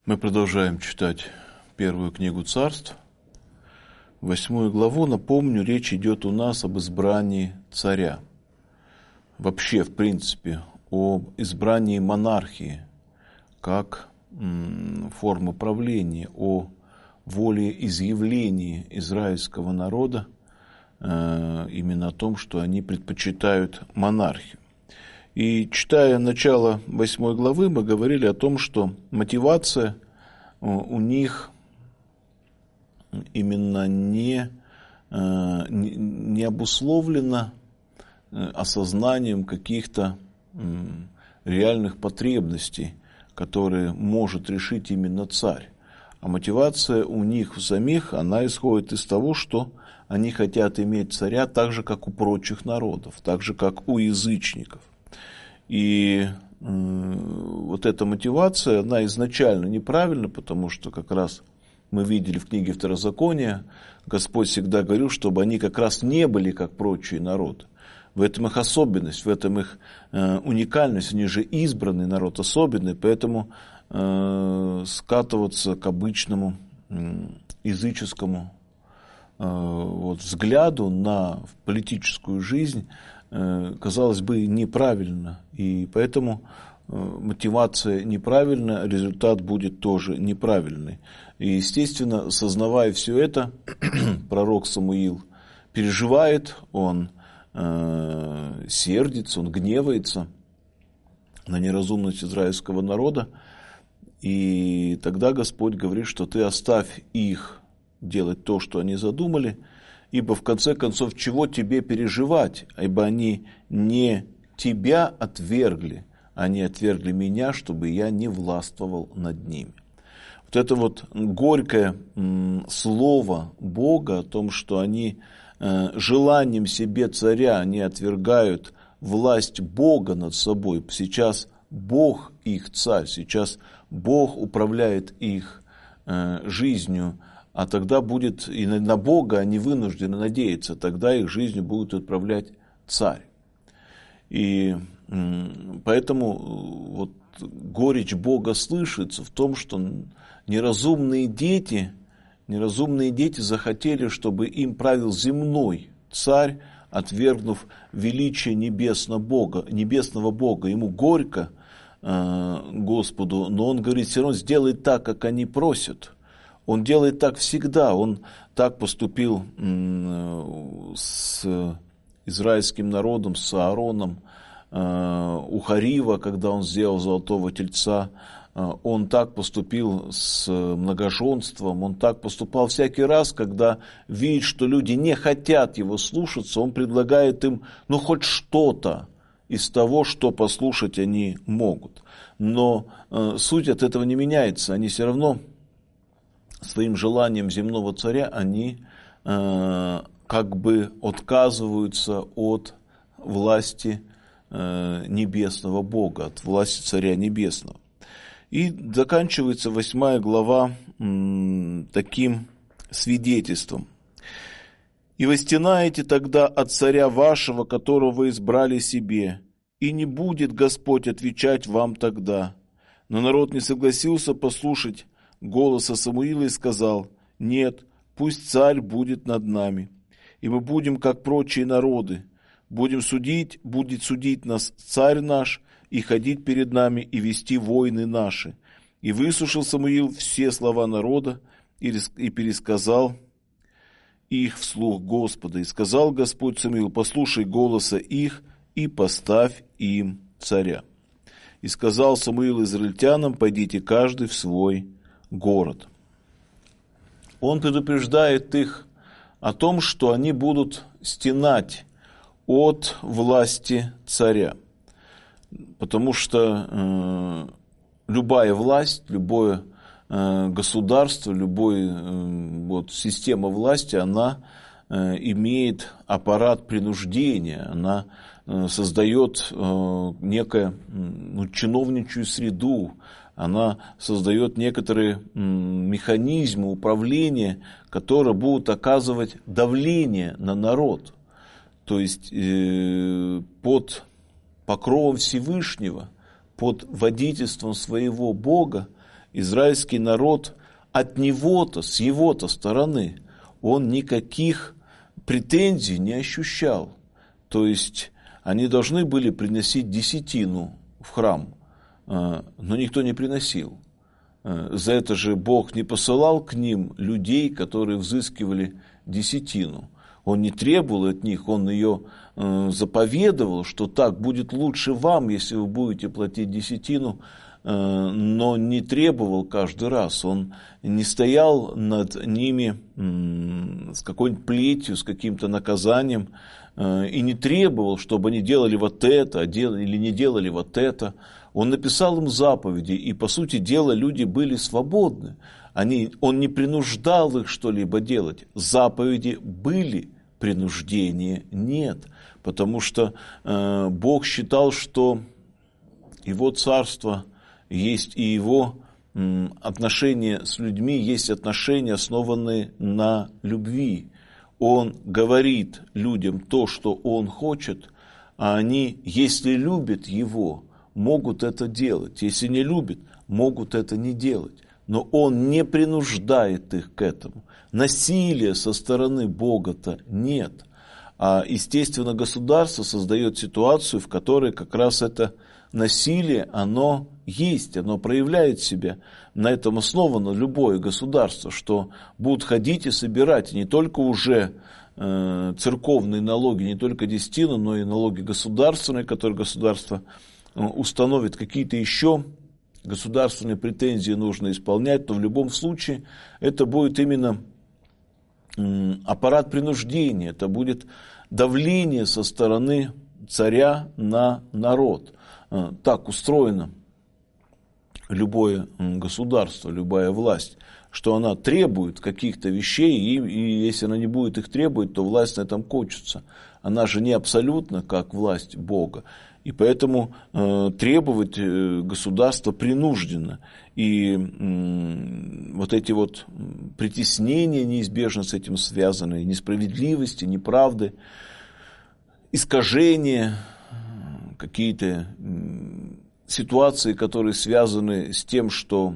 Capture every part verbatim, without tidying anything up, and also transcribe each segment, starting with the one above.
Мы продолжаем читать первую книгу Царств. Восьмую главу, напомню, речь идет у нас об избрании царя. Вообще, в принципе, об избрании монархии как м, формы правления, о волеизъявлении израильского народа, э, именно о том, что они предпочитают монархию. И читая начало восьмой главы, мы говорили о том, что мотивация у них именно не, не обусловлена осознанием каких-то реальных потребностей, которые может решить именно царь. А мотивация у них самих, она исходит из того, что они хотят иметь царя так же, как у прочих народов, так же, как у язычников. И э, вот эта мотивация, она изначально неправильна, потому что как раз мы видели в книге Второзакония, Господь всегда говорил, чтобы они как раз не были как прочие народы. В этом их особенность, в этом их э, уникальность, они же избранный народ, особенный, поэтому э, скатываться к обычному э, языческому э, вот, взгляду на политическую жизнь казалось бы, неправильно, и поэтому мотивация неправильная, результат будет тоже неправильный. И, естественно, сознавая все это, пророк Самуил переживает, он э, сердится, он гневается на неразумность израильского народа, и тогда Господь говорит, что ты оставь их делать то, что они задумали, ибо в конце концов, чего тебе переживать? Ибо они не тебя отвергли, они отвергли меня, чтобы я не властвовал над ними. Вот это вот горькое м, слово Бога о том, что они э, желанием себе царя, они отвергают власть Бога над собой. Сейчас Бог их царь, сейчас Бог управляет их э, жизнью. А тогда будет, и на Бога они вынуждены надеяться, тогда их жизнью будет управлять царь. И поэтому вот горечь Бога слышится в том, что неразумные дети, неразумные дети захотели, чтобы им правил земной царь, отвергнув величие небесного Бога, небесного Бога. Ему горько э, Господу, но он говорит, все равно сделай так, как они просят. Он делает так всегда. Он так поступил с израильским народом, с Аароном у Харива, когда он сделал золотого тельца. Он так поступил с многоженством. Он так поступал всякий раз, когда видит, что люди не хотят его слушаться. Он предлагает им, ну, хоть что-то из того, что послушать они могут. Но суть от этого не меняется. Они все равно своим желанием земного царя они э, как бы отказываются от власти э, небесного Бога, от власти царя небесного. И заканчивается восьмая глава м, таким свидетельством. «И восстенаете тогда от царя вашего, которого вы избрали себе, и не будет Господь отвечать вам тогда». Но народ не согласился послушать голоса Самуила и сказал: «Нет, пусть царь будет над нами, и мы будем, как прочие народы, будем судить, будет судить нас царь наш, и ходить перед нами, и вести войны наши». И выслушал Самуил все слова народа, и пересказал их вслух Господа. И сказал Господь Самуилу: «Послушай голоса их, и поставь им царя». И сказал Самуил израильтянам: «Пойдите каждый в свой город». Он предупреждает их о том, что они будут стенать от власти царя, потому что э, любая власть, любое э, государство, любая э, вот, система власти, она э, имеет аппарат принуждения, она э, создает э, некую ну, чиновничью среду, она создает некоторые механизмы управления, которые будут оказывать давление на народ. То есть э, под покровом Всевышнего, под водительством своего Бога израильский народ от него-то, с его-то стороны, он никаких претензий не ощущал. То есть они должны были приносить десятину в храм, но никто не приносил. За это же Бог не посылал к ним людей, которые взыскивали десятину. Он не требовал от них, он ее заповедовал, что так будет лучше вам, если вы будете платить десятину, но не требовал каждый раз. Он не стоял над ними с какой-нибудь плетью, с каким-то наказанием, и не требовал, чтобы они делали вот это или не делали вот это. Он написал им заповеди, и, по сути дела, люди были свободны. Они, он не принуждал их что-либо делать. Заповеди были, принуждения нет. Потому что э, Бог считал, что Его царство есть и Его э, отношения с людьми, есть отношения, основанные на любви. Он говорит людям то, что Он хочет, а они, если любят Его, могут это делать. Если не любят, могут это не делать. Но Он не принуждает их к этому. Насилия со стороны Бога-то нет. А, естественно, государство создает ситуацию, в которой как раз это насилие, оно есть, оно проявляет себя. На этом основано любое государство, что будут ходить и собирать не только уже э, церковные налоги, не только десятину, но и налоги государственные, которые государство э, установит, какие-то еще государственные претензии нужно исполнять, но в любом случае это будет именно э, аппарат принуждения, это будет давление со стороны царя на народ. Э, так устроено любое государство, любая власть, что она требует каких-то вещей, и, и если она не будет их требовать, то власть на этом кончится. Она же не абсолютно как власть Бога. И поэтому э, требовать э, государство принуждено. И э, вот эти вот притеснения неизбежно с этим связаны, несправедливости, неправды, искажения, какие-то ситуации, которые связаны с тем, что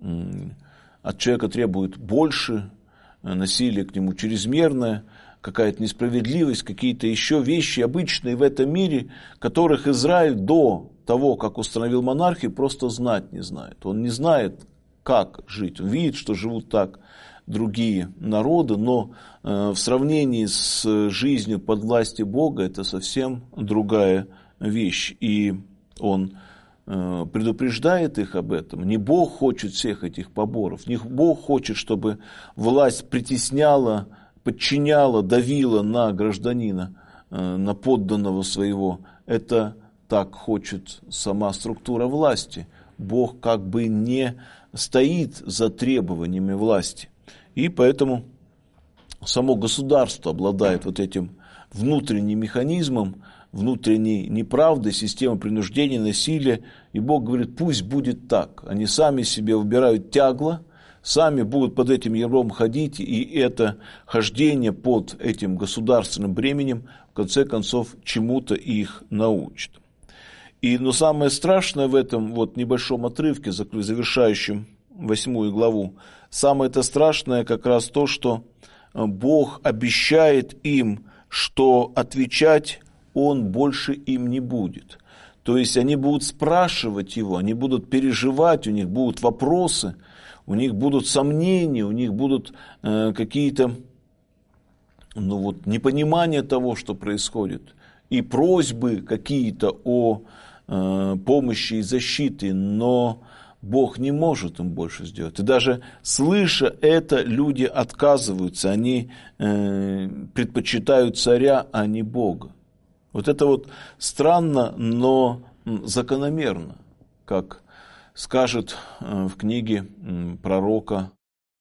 от человека требуют больше, насилие к нему чрезмерное, какая-то несправедливость, какие-то еще вещи обычные в этом мире, которых Израиль до того, как установил монархию, просто знать не знает. Он не знает, как жить. Он видит, что живут так другие народы, но в сравнении с жизнью под властью Бога это совсем другая вещь. И он предупреждает их об этом. Не Бог хочет всех этих поборов, не Бог хочет, чтобы власть притесняла, подчиняла, давила на гражданина, на подданного своего. Это так хочет сама структура власти. Бог как бы не стоит за требованиями власти. И поэтому само государство обладает вот этим внутренним механизмом, внутренней неправды, системы принуждения, насилия. И Бог говорит, пусть будет так. Они сами себе выбирают тягло, сами будут под этим ярмом ходить, и это хождение под этим государственным бременем, в конце концов, чему-то их научит. И, но самое страшное в этом вот небольшом отрывке, завершающем восьмую главу, самое-то страшное как раз то, что Бог обещает им, что отвечать Он больше им не будет. То есть они будут спрашивать Его, они будут переживать, у них будут вопросы, у них будут сомнения, у них будут э, какие-то ну вот, непонимания того, что происходит, и просьбы какие-то о э, помощи и защите, но Бог не может им больше сделать. И даже слыша это, люди отказываются, они э, предпочитают царя, а не Бога. Вот это вот странно, но закономерно, как скажет в книге пророка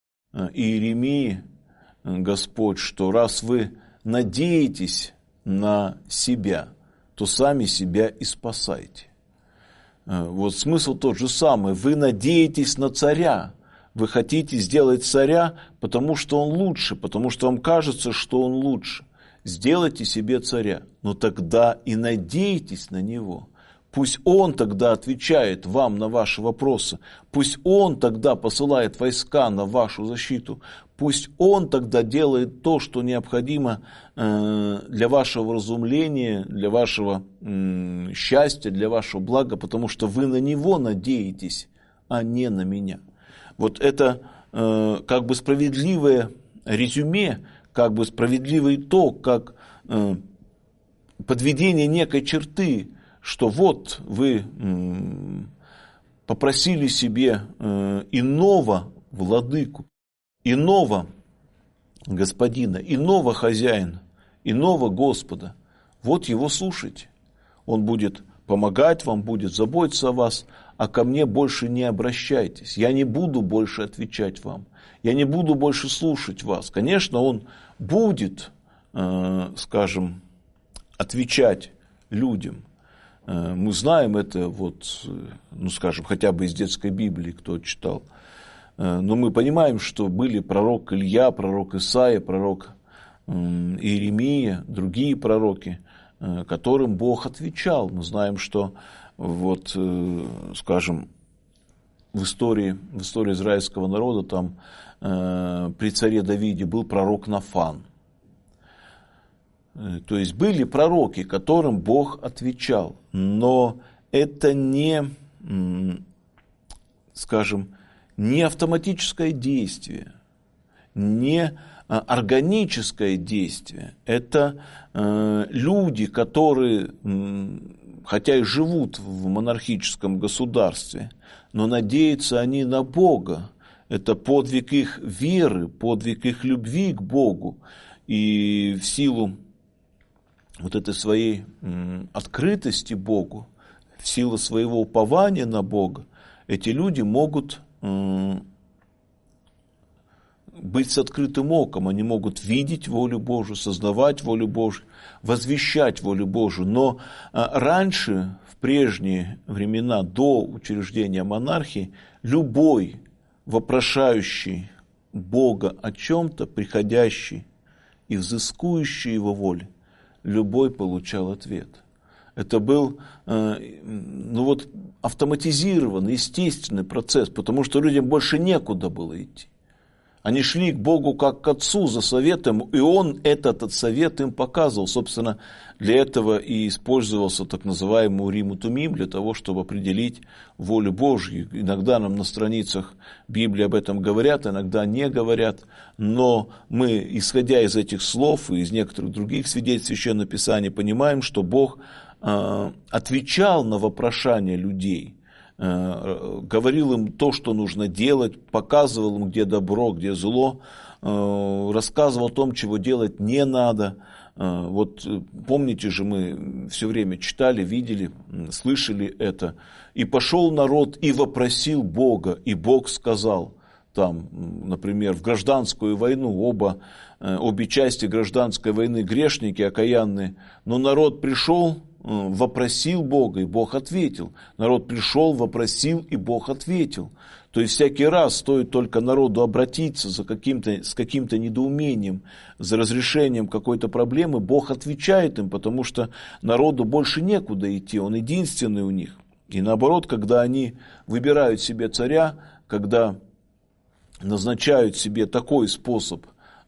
Иеремии Господь, что раз вы надеетесь на себя, то сами себя и спасайте. Вот смысл тот же самый. Вы надеетесь на царя, вы хотите сделать царя, потому что он лучше, потому что вам кажется, что он лучше. Сделайте себе царя, но тогда и надейтесь на него. Пусть Он тогда отвечает вам на ваши вопросы. Пусть Он тогда посылает войска на вашу защиту. Пусть Он тогда делает то, что необходимо для вашего разумления, для вашего счастья, для вашего блага, потому что вы на Него надеетесь, а не на меня. Вот это как бы справедливое резюме, как бы справедливый итог, как подведение некой черты, что вот вы попросили себе иного владыку, иного господина, иного хозяина, иного Господа. Вот его слушайте. Он будет помогать вам, будет заботиться о вас, а ко мне больше не обращайтесь. Я не буду больше отвечать вам. Я не буду больше слушать вас. Конечно, он будет, скажем, отвечать людям. Мы знаем это, вот, ну, скажем, хотя бы из детской Библии, кто читал. Но мы понимаем, что были пророк Илья, пророк Исаия, пророк Иеремия, другие пророки, которым Бог отвечал. Мы знаем, что, вот, скажем, в истории, в истории израильского народа там при царе Давиде был пророк Нафан. То есть были пророки, которым Бог отвечал, но это не, скажем, не автоматическое действие, не органическое действие. Это люди, которые, хотя и живут в монархическом государстве, но надеются они на Бога. Это подвиг их веры, подвиг их любви к Богу. И в силу вот этой своей открытости Богу, в силу своего упования на Бога, эти люди могут быть с открытым оком, они могут видеть волю Божию, сознавать волю Божию, возвещать волю Божию. Но раньше, в прежние времена, до учреждения монархии, любой вопрошающий Бога о чем-то, приходящий и взыскующий его воли, любой получал ответ. Это был ну вот, автоматизированный, естественный процесс, потому что людям больше некуда было идти. Они шли к Богу как к Отцу за советом, и Он этот совет им показывал. Собственно, для этого и использовался так называемый Урим и Тумим, для того, чтобы определить волю Божью. Иногда нам на страницах Библии об этом говорят, иногда не говорят, но мы, исходя из этих слов и из некоторых других свидетельств Священного Писания, понимаем, что Бог э, отвечал на вопрошания людей, говорил им то, что нужно делать, показывал им, где добро, где зло, рассказывал о том, чего делать не надо. Вот помните же, мы все время читали, видели, слышали это. «И пошел народ и вопросил Бога, и Бог сказал». Там, например, в гражданскую войну оба, обе части гражданской войны грешники, окаянные, но народ пришел, вопросил Бога, и Бог ответил. Народ пришел, вопросил, и Бог ответил. То есть всякий раз стоит только народу обратиться за каким-то, с каким-то недоумением, за разрешением какой-то проблемы, Бог отвечает им, потому что народу больше некуда идти, он единственный у них. И наоборот, когда они выбирают себе царя, когда назначают себе такой способ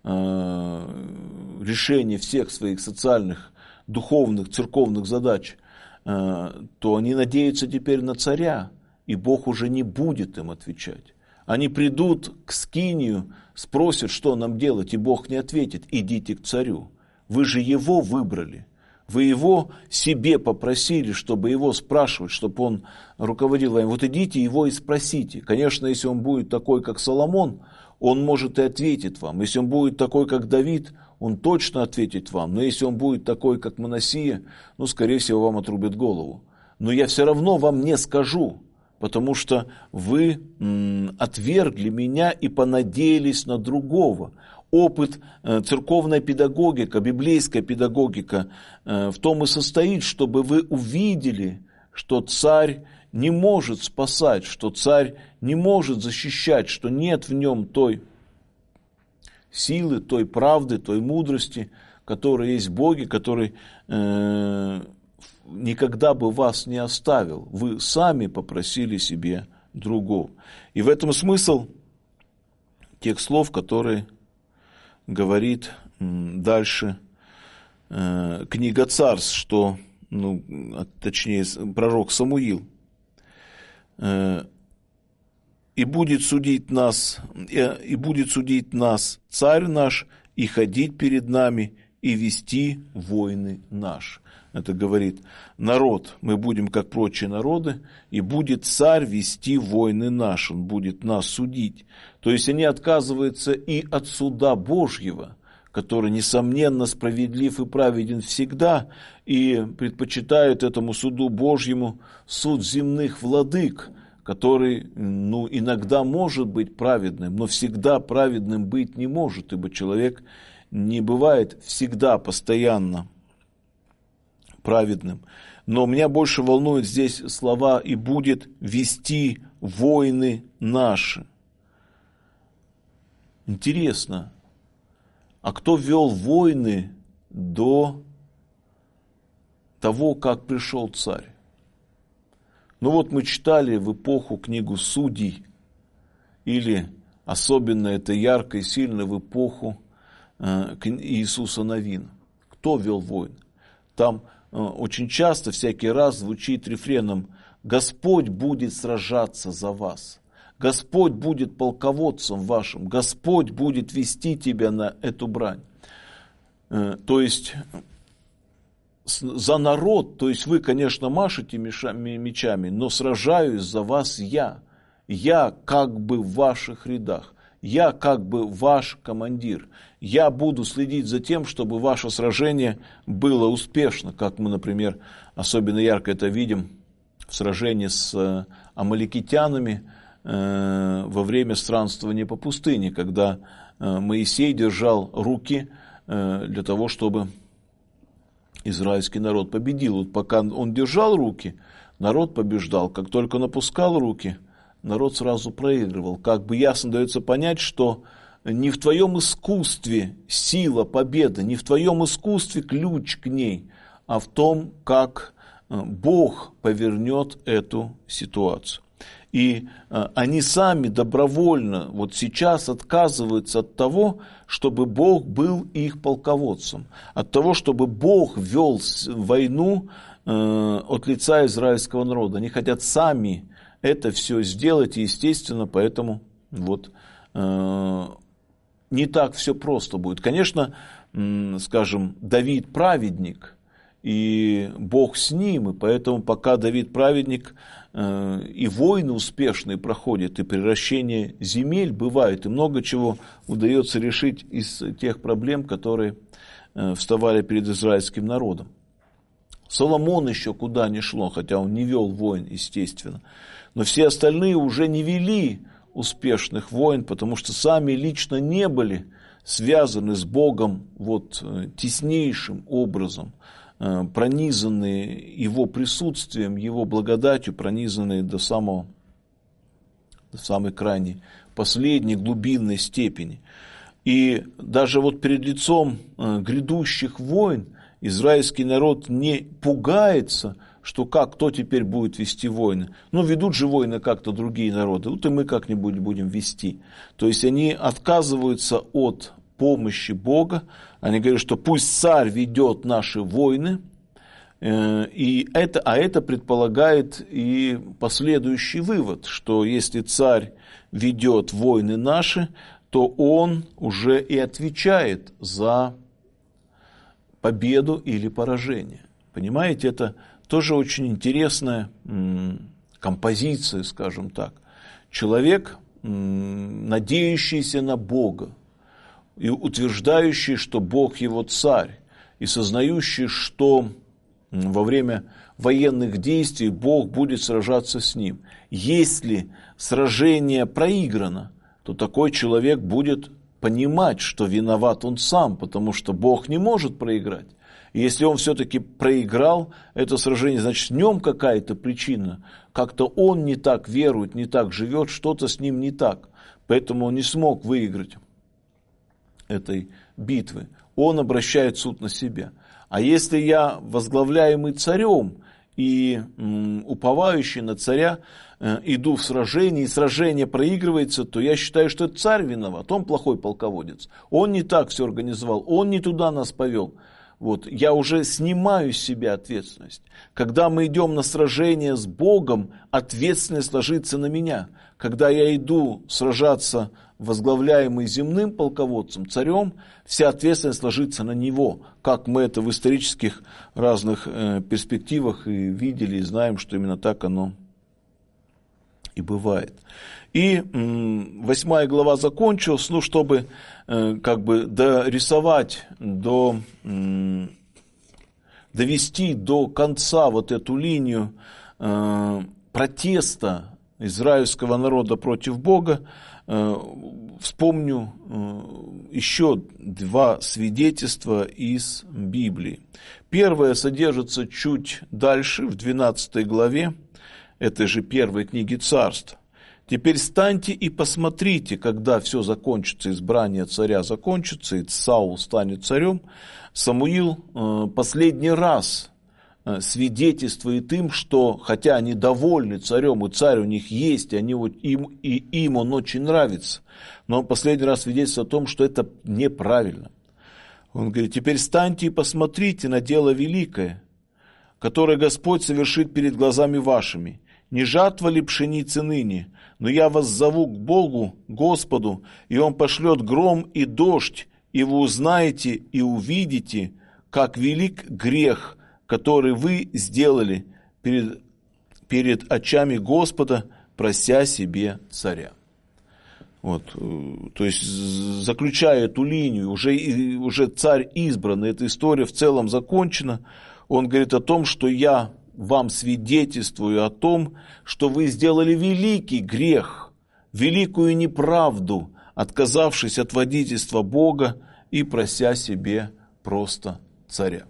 э, решения всех своих социальных, духовных, церковных задач, э, то они надеются теперь на царя, и Бог уже не будет им отвечать. Они придут к скинию, спросят, что нам делать, и Бог не ответит: идите к царю. Вы же его выбрали. Вы его себе попросили, чтобы его спрашивать, чтобы он руководил вами. Вот идите его и спросите. Конечно, если он будет такой, как Соломон, он может и ответит вам. Если он будет такой, как Давид, он точно ответит вам. Но если он будет такой, как Манассия, ну, скорее всего, вам отрубят голову. Но я все равно вам не скажу, потому что вы м, отвергли меня и понадеялись на другого. Опыт, э, церковная педагогика, библейская педагогика э, в том и состоит, чтобы вы увидели, что царь не может спасать, что царь не может защищать, что нет в нем той силы, той правды, той мудрости, которая есть в Боге, который э, никогда бы вас не оставил. Вы сами попросили себе другого. И в этом смысл тех слов, которые говорит дальше э, книга Царств, что, ну, точнее, пророк Самуил. Э, и будет судить нас, и, и будет судить нас царь наш, и ходить перед нами, и вести войны наши. Это говорит народ, мы будем как прочие народы, и будет царь вести войны наши, он будет нас судить. То есть они отказываются и от суда Божьего, который, несомненно, справедлив и праведен всегда, и предпочитают этому суду Божьему суд земных владык, который, ну, иногда может быть праведным, но всегда праведным быть не может, ибо человек не бывает всегда, постоянно праведным. Но меня больше волнуют здесь слова «и будет вести войны наши». Интересно, а кто вел войны до того, как пришел царь? Ну вот мы читали в эпоху книгу Судей, или особенно это ярко и сильно в эпоху э, Иисуса Навина. Кто вел войны? Там э, очень часто, всякий раз звучит рефреном: «Господь будет сражаться за вас». Господь будет полководцем вашим, Господь будет вести тебя на эту брань. То есть за народ, то есть вы, конечно, машете мечами, но сражаюсь за вас я. Я как бы в ваших рядах, я как бы ваш командир. Я буду следить за тем, чтобы ваше сражение было успешно, как мы, например, особенно ярко это видим в сражении с амаликитянами, во время странствования по пустыне, когда Моисей держал руки для того, чтобы израильский народ победил. Вот пока он держал руки, народ побеждал. Как только он опускал руки, народ сразу проигрывал. Как бы ясно дается понять, что не в твоем искусстве сила победы, не в твоем искусстве ключ к ней, а в том, как Бог повернет эту ситуацию. И они сами добровольно вот сейчас отказываются от того, чтобы Бог был их полководцем, от того, чтобы Бог вел войну от лица израильского народа. Они хотят сами это все сделать, и, естественно, поэтому вот не так все просто будет. Конечно, скажем, Давид праведник, и Бог с ним, и поэтому пока Давид праведник, и войны успешные проходят, и превращение земель бывает, и много чего удается решить из тех проблем, которые вставали перед израильским народом. Соломон еще куда ни шло, хотя он не вел войн, естественно, но все остальные уже не вели успешных войн, потому что сами лично не были связаны с Богом вот теснейшим образом, пронизанные Его присутствием, Его благодатью, пронизанные до самого, до самой крайней, последней глубинной степени. И даже вот перед лицом грядущих войн израильский народ не пугается, что как, кто теперь будет вести войны. Ну, ведут же войны как-то другие народы, вот и мы как-нибудь будем вести. То есть они отказываются от помощи Бога. Они говорят, что пусть царь ведет наши войны, и это, а это предполагает и последующий вывод, что если царь ведет войны наши, то он уже и отвечает за победу или поражение. Понимаете, это тоже очень интересная композиция, скажем так. Человек, надеющийся на Бога, и утверждающий, что Бог его царь, и сознающий, что во время военных действий Бог будет сражаться с ним. Если сражение проиграно, то такой человек будет понимать, что виноват он сам, потому что Бог не может проиграть. И если он все-таки проиграл это сражение, значит в нем какая-то причина, как-то он не так верует, не так живет, что-то с ним не так, поэтому он не смог выиграть этой битвы. он обращает суд на себя. А если я возглавляемый царем и м, уповающий на царя, э, иду в сражение, и сражение проигрывается, то я считаю, что это царь виноват, он плохой полководец. Он не так все организовал, он не туда нас повел. Вот, я уже снимаю с себя ответственность. Когда мы идем на сражение с Богом, ответственность ложится на меня. Когда я иду сражаться, возглавляемый земным полководцем, царем, вся ответственность ложится на него. Как мы это в исторических разных э, перспективах и видели, и знаем, что именно так оно и бывает. И м, восьмая глава закончилась, ну, чтобы э, как бы дорисовать, до, м, довести до конца вот эту линию э, протеста израильского народа против Бога. Э, вспомню э, еще два свидетельства из Библии. Первое содержится чуть дальше, в двенадцатой главе этой же первой книги Царств. «Теперь встаньте и посмотрите, когда все закончится, избрание царя закончится, и Саул станет царем». Самуил э, последний раз э, свидетельствует им, что, хотя они довольны царем, и царь у них есть, и, они, им, и им он очень нравится, но он последний раз свидетельствует о том, что это неправильно. Он говорит: «Теперь встаньте и посмотрите на дело великое, которое Господь совершит перед глазами вашими. Не жатва ли пшеницы ныне? Но я вас зову к Богу, Господу, и Он пошлет гром и дождь, и вы узнаете и увидите, как велик грех, который вы сделали перед, перед очами Господа, прося себе царя». Вот, то есть, заключая эту линию, уже, уже царь избран, эта история в целом закончена. Он говорит о том, что я вам свидетельствую о том, что вы сделали великий грех, великую неправду, отказавшись от водительства Бога и прося себе просто царя.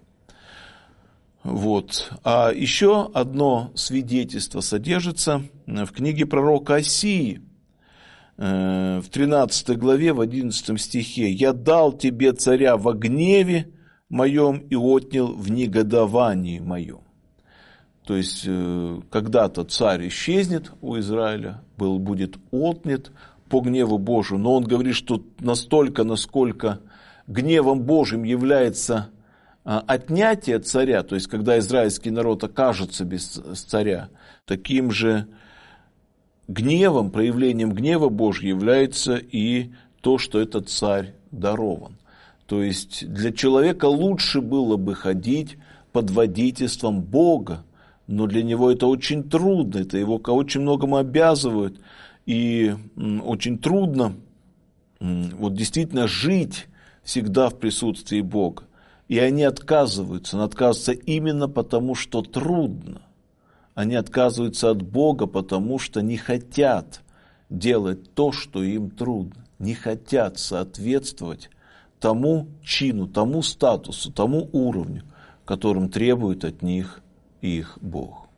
Вот. А еще одно свидетельство содержится в книге пророка Осии, в тринадцатой главе, в одиннадцатом стихе. «Я дал тебе царя во гневе моем и отнял в негодовании моем». То есть, когда-то царь исчезнет у Израиля, был, будет отнят по гневу Божию, но он говорит, что настолько, насколько гневом Божьим является отнятие царя, то есть, когда израильский народ окажется без царя, таким же гневом, проявлением гнева Божьего является и то, что этот царь дарован. То есть, для человека лучше было бы ходить под водительством Бога, но для него это очень трудно, это его к очень многому обязывает, и очень трудно вот действительно жить всегда в присутствии Бога. И они отказываются, но отказываются именно потому, что трудно. Они отказываются от Бога, потому что не хотят делать то, что им трудно, не хотят соответствовать тому чину, тому статусу, тому уровню, которым требует от них их Бог.